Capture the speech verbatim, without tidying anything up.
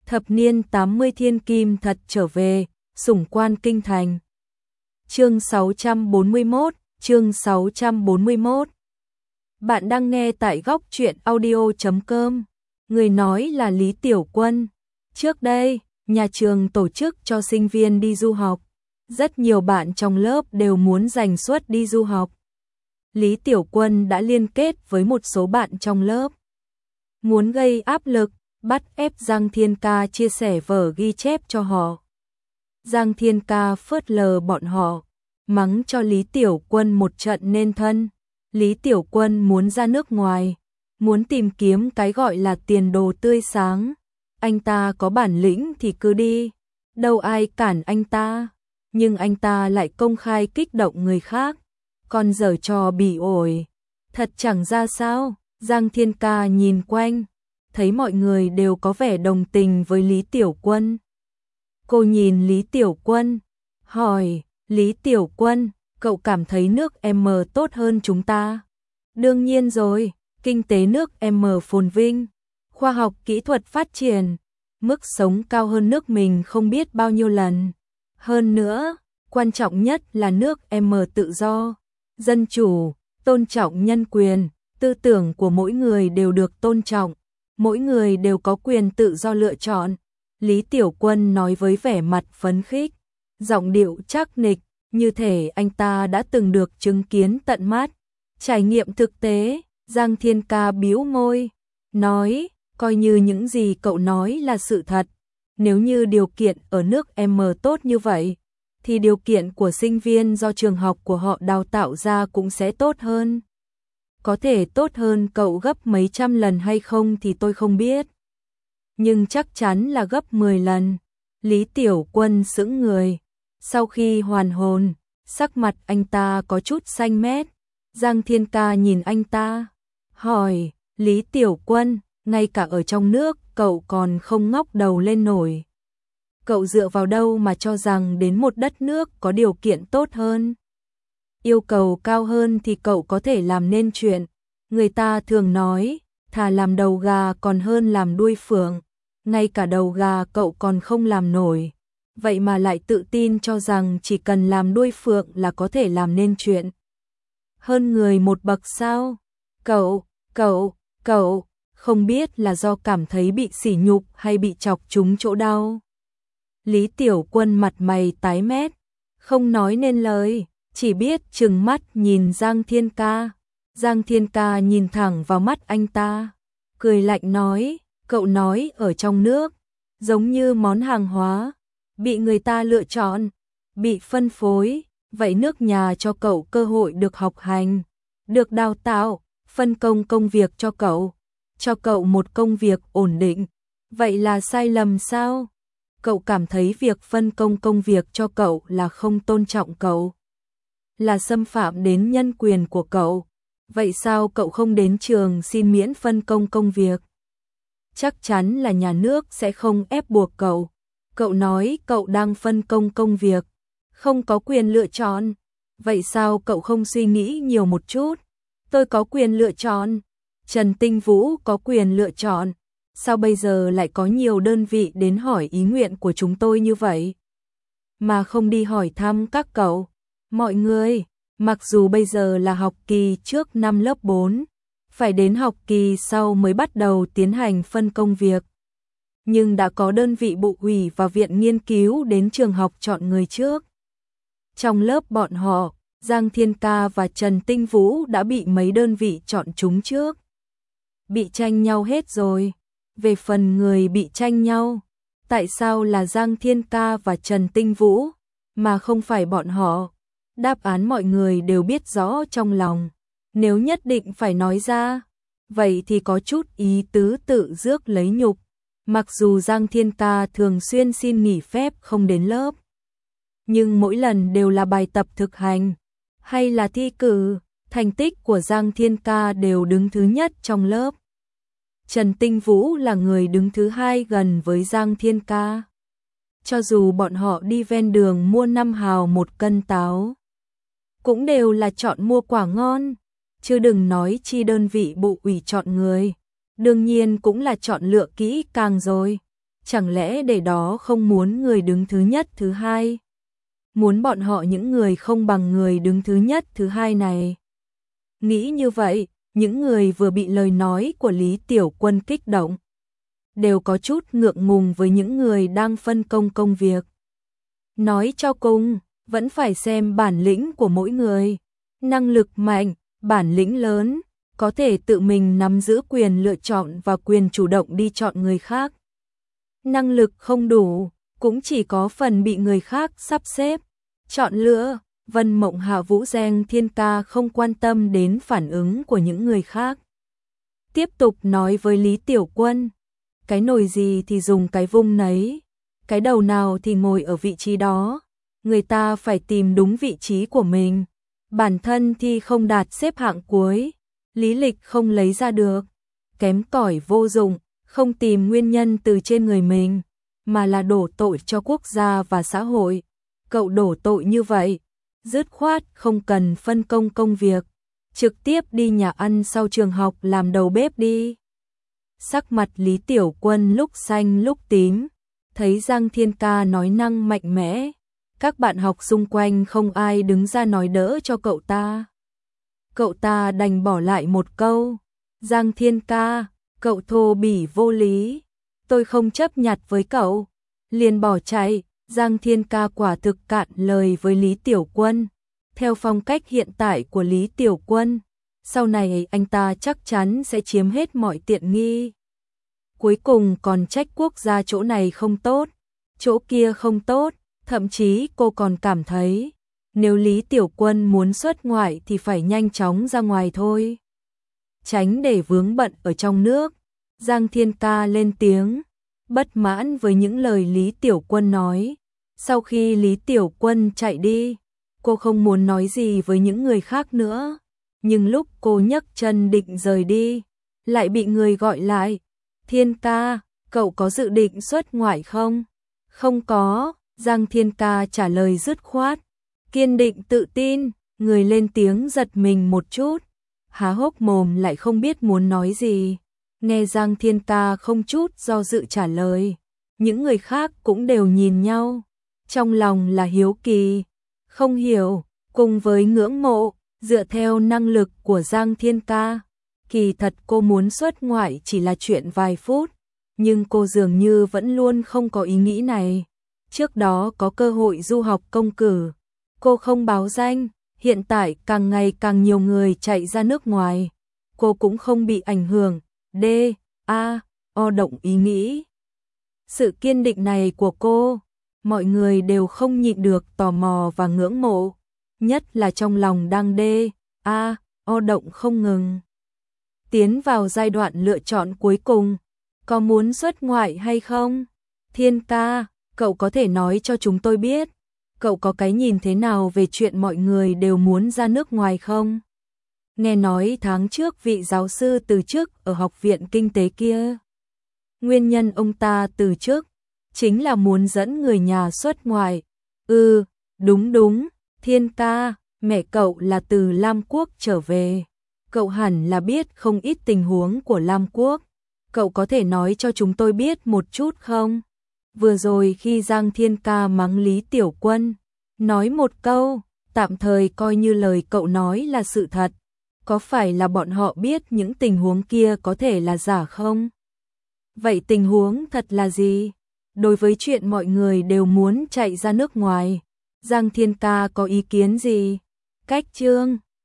Thập niên tám mươi thiên kim thật trở về, sủng quan kinh thành. Chương sáu trăm bốn mươi mốt, chương sáu trăm bốn mươi mốt. Bạn đang nghe tại góc truyện audio chấm com. Người nói là Lý Tiểu Quân. Trước đây, nhà trường tổ chức cho sinh viên đi du học. Rất nhiều bạn trong lớp đều muốn giành suất đi du học. Lý Tiểu Quân đã liên kết với một số bạn trong lớp. Muốn gây áp lực, bắt ép Giang Thiên Ca chia sẻ vở ghi chép cho họ. Giang Thiên Ca phớt lờ bọn họ, mắng cho Lý Tiểu Quân một trận nên thân. Lý Tiểu Quân muốn ra nước ngoài, muốn tìm kiếm cái gọi là tiền đồ tươi sáng. Anh ta có bản lĩnh thì cứ đi, đâu ai cản anh ta. Nhưng anh ta lại công khai kích động người khác, còn giở trò bỉ ổi. Thật chẳng ra sao. Giang Thiên Ca nhìn quanh, thấy mọi người đều có vẻ đồng tình với Lý Tiểu Quân. Cô nhìn Lý Tiểu Quân, hỏi, Lý Tiểu Quân, cậu cảm thấy nước M tốt hơn chúng ta? Đương nhiên rồi, kinh tế nước M phồn vinh, khoa học kỹ thuật phát triển, mức sống cao hơn nước mình không biết bao nhiêu lần. Hơn nữa, quan trọng nhất là nước M tự do, dân chủ, tôn trọng nhân quyền, tư tưởng của mỗi người đều được tôn trọng, mỗi người đều có quyền tự do lựa chọn. Lý Tiểu Quân nói với vẻ mặt phấn khích, giọng điệu trắc nịch, như thể anh ta đã từng được chứng kiến tận mắt, trải nghiệm thực tế. Giang Thiên Ca bĩu môi, nói, coi như những gì cậu nói là sự thật. Nếu như điều kiện ở nước M tốt như vậy, thì điều kiện của sinh viên do trường học của họ đào tạo ra cũng sẽ tốt hơn. Có thể tốt hơn cậu gấp mấy trăm lần hay không thì tôi không biết. Nhưng chắc chắn là gấp mười lần. Lý Tiểu Quân sững người. Sau khi hoàn hồn, sắc mặt anh ta có chút xanh mét. Giang Thiên Ca nhìn anh ta, hỏi, Lý Tiểu Quân, ngay cả ở trong nước cậu còn không ngóc đầu lên nổi. Cậu dựa vào đâu mà cho rằng đến một đất nước có điều kiện tốt hơn? Yêu cầu cao hơn thì cậu có thể làm nên chuyện. Người ta thường nói, thà làm đầu gà còn hơn làm đuôi phượng. Ngay cả đầu gà cậu còn không làm nổi, vậy mà lại tự tin cho rằng chỉ cần làm đuôi phượng là có thể làm nên chuyện. Hơn người một bậc sao? Cậu, cậu, cậu, không biết là do cảm thấy bị sỉ nhục hay bị chọc trúng chỗ đau. Lý Tiểu Quân mặt mày tái mét, không nói nên lời, chỉ biết trừng mắt nhìn Giang Thiên Ca. Giang Thiên Ca nhìn thẳng vào mắt anh ta, cười lạnh nói, cậu nói ở trong nước, giống như món hàng hóa, bị người ta lựa chọn, bị phân phối, vậy nước nhà cho cậu cơ hội được học hành, được đào tạo, phân công công việc cho cậu, cho cậu một công việc ổn định, vậy là sai lầm sao? Cậu cảm thấy việc phân công công việc cho cậu là không tôn trọng cậu, là xâm phạm đến nhân quyền của cậu, vậy sao cậu không đến trường xin miễn phân công công việc? Chắc chắn là nhà nước sẽ không ép buộc cậu. Cậu nói cậu đang phân công công việc, không có quyền lựa chọn. Vậy sao cậu không suy nghĩ nhiều một chút? Tôi có quyền lựa chọn, Trần Tinh Vũ có quyền lựa chọn. Sao bây giờ lại có nhiều đơn vị đến hỏi ý nguyện của chúng tôi như vậy? Mà không đi hỏi thăm các cậu. Mọi người, mặc dù bây giờ là học kỳ trước năm lớp bốn, phải đến học kỳ sau mới bắt đầu tiến hành phân công việc. Nhưng đã có đơn vị bộ ủy và viện nghiên cứu đến trường học chọn người trước. Trong lớp bọn họ, Giang Thiên Ca và Trần Tinh Vũ đã bị mấy đơn vị chọn chúng trước. Bị tranh nhau hết rồi. Về phần người bị tranh nhau, tại sao là Giang Thiên Ca và Trần Tinh Vũ, mà không phải bọn họ? Đáp án mọi người đều biết rõ trong lòng. Nếu nhất định phải nói ra, vậy thì có chút ý tứ tự rước lấy nhục. Mặc dù Giang Thiên Ca thường xuyên xin nghỉ phép không đến lớp, nhưng mỗi lần đều là bài tập thực hành, hay là thi cử, thành tích của Giang Thiên Ca đều đứng thứ nhất trong lớp. Trần Tinh Vũ là người đứng thứ hai gần với Giang Thiên Ca. Cho dù bọn họ đi ven đường mua năm hào một cân táo, cũng đều là chọn mua quả ngon, chứ đừng nói chi đơn vị bộ ủy chọn người. Đương nhiên cũng là chọn lựa kỹ càng rồi. chẳng lẽ để đó không muốn người đứng thứ nhất thứ hai? Muốn bọn họ những người không bằng người đứng thứ nhất thứ hai này. Nghĩ như vậy, những người vừa bị lời nói của Lý Tiểu Quân kích động, đều có chút ngượng ngùng với những người đang phân công công việc. Nói cho cùng, vẫn phải xem bản lĩnh của mỗi người. Năng lực mạnh, bản lĩnh lớn, có thể tự mình nắm giữ quyền lựa chọn và quyền chủ động đi chọn người khác. Năng lực không đủ, cũng chỉ có phần bị người khác sắp xếp, chọn lựa. Vân Mộng Hạ Vũ Giang Thiên Ca không quan tâm đến phản ứng của những người khác. Tiếp tục nói với Lý Tiểu Quân, cái nồi gì thì dùng cái vung nấy, cái đầu nào thì ngồi ở vị trí đó, người ta phải tìm đúng vị trí của mình. Bản thân thì không đạt xếp hạng cuối, lý lịch không lấy ra được, kém cỏi vô dụng, không tìm nguyên nhân từ trên người mình, mà là đổ tội cho quốc gia và xã hội. Cậu đổ tội như vậy, dứt khoát không cần phân công công việc, trực tiếp đi nhà ăn sau trường học làm đầu bếp đi. Sắc mặt Lý Tiểu Quân lúc xanh lúc tím, thấy Giang Thiên Ca nói năng mạnh mẽ, các bạn học xung quanh không ai đứng ra nói đỡ cho cậu ta. Cậu ta đành bỏ lại một câu, Giang Thiên Ca, cậu thô bỉ vô lý, tôi không chấp nhặt với cậu, liền bỏ chạy. Giang Thiên Ca quả thực cạn lời với Lý Tiểu Quân. Theo phong cách hiện tại của Lý Tiểu Quân, sau này anh ta chắc chắn sẽ chiếm hết mọi tiện nghi. Cuối cùng còn trách quốc gia chỗ này không tốt, chỗ kia không tốt, thậm chí cô còn cảm thấy, nếu Lý Tiểu Quân muốn xuất ngoại thì phải nhanh chóng ra ngoài thôi, tránh để vướng bận ở trong nước. Giang Thiên Ca lên tiếng, bất mãn với những lời Lý Tiểu Quân nói. Sau khi Lý Tiểu Quân chạy đi, cô không muốn nói gì với những người khác nữa. Nhưng lúc cô nhấc chân định rời đi, lại bị người gọi lại. Thiên Ca, cậu có dự định xuất ngoại không? Không có, Giang Thiên Ca trả lời dứt khoát, kiên định tự tin. Người lên tiếng giật mình một chút, há hốc mồm lại không biết muốn nói gì. Nghe Giang Thiên Ca không chút do dự trả lời, những người khác cũng đều nhìn nhau, trong lòng là hiếu kỳ, không hiểu, cùng với ngưỡng mộ. Dựa theo năng lực của Giang Thiên Ca, kỳ thật cô muốn xuất ngoại chỉ là chuyện vài phút, nhưng cô dường như vẫn luôn không có ý nghĩ này. Trước đó có cơ hội du học công cử, cô không báo danh, hiện tại càng ngày càng nhiều người chạy ra nước ngoài, cô cũng không bị ảnh hưởng. D, A, O động ý nghĩ. Sự kiên định này của cô, mọi người đều không nhịn được tò mò và ngưỡng mộ, nhất là trong lòng đang D, A, O động không ngừng. Tiến vào giai đoạn lựa chọn cuối cùng, có muốn xuất ngoại hay không? Thiên Ca, cậu có thể nói cho chúng tôi biết, cậu có cái nhìn thế nào về chuyện mọi người đều muốn ra nước ngoài không? Nghe nói tháng trước vị giáo sư từ chức ở Học viện Kinh tế kia, nguyên nhân ông ta từ chức chính là muốn dẫn người nhà xuất ngoại. Ừ, đúng đúng, Thiên Ca, mẹ cậu là từ Lam Quốc trở về, cậu hẳn là biết không ít tình huống của Lam Quốc, cậu có thể nói cho chúng tôi biết một chút không? Vừa rồi khi Giang Thiên Ca mắng Lý Tiểu Quân, nói một câu, tạm thời coi như lời cậu nói là sự thật. Có phải là bọn họ biết những tình huống kia có thể là giả không? Vậy tình huống thật là gì? Đối với chuyện mọi người đều muốn chạy ra nước ngoài, Giang Thiên Ca có ý kiến gì? Cách chương